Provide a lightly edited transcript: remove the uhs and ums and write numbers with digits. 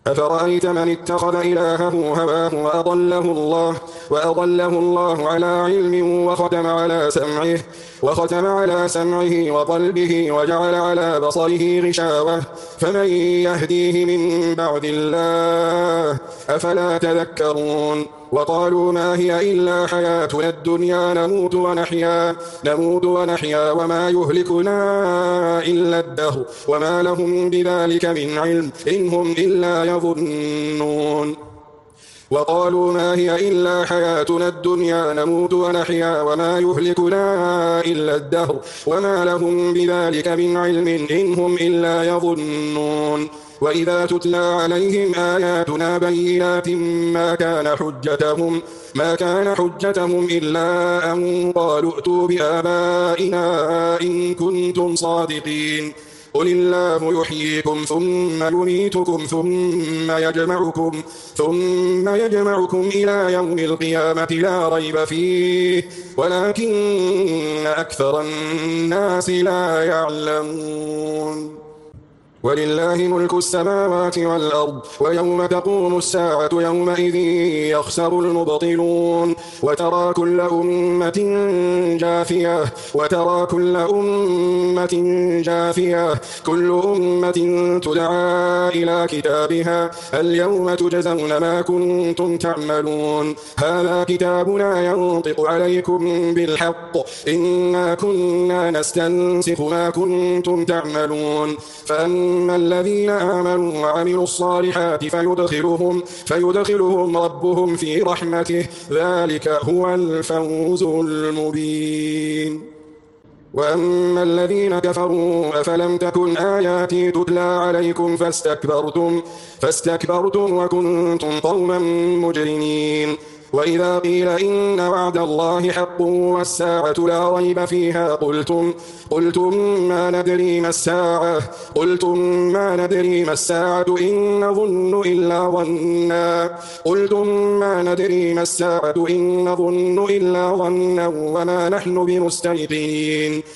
أفرأيت من اتخذ إلهه هواه وأضله الله على علم وختم على سمعه وقلبه وجعل على بصره غشاوة فمن يهديه من بعد الله أفلا تذكرون وقالوا ما هي إلا حياتنا الدنيا نموت ونحيا وما يهلكنا إلا الدهر وما لهم بذلك من علم إن هم إلا يظنون وقالوا ما هي إلا حياتنا الدنيا نموت ونحيا وما يهلكنا إلا الدهر وما لهم بذلك من علم إن هم إلا يظنون وإذا تتلى عليهم آياتنا بينات ما كان حجتهم إلا أن قالوا ائتوا بآبائنا إن كنتم صادقين قل الله يحييكم ثم يميتكم ثم يجمعكم إلى يوم القيامة لا ريب فيه ولكن أكثر الناس لا يعلمون ولله ملك السماوات والأرض ويوم تقوم الساعة يومئذ يخسر المبطلون وترى كل أمة جاثية كل أمة تدعى إلى كتابها اليوم تجزون ما كنتم تعملون هذا كتابنا ينطق عليكم بالحق إنا كنا نستنسخ ما كنتم تعملون فأما الذين آمنوا وعملوا الصالحات فيدخلهم ربهم في رحمته ذلك هو الفوز المبين وأما الذين كفروا أفلم تكن آياتي تتلى عليكم فاستكبرتم وكنتم قوما مجرمين وإذا قيل إن وعد الله حق والساعة لا ريب فيها قلتم ما ندري ما الساعة إن نظن إلا ظنا وما نحن بمستيقنين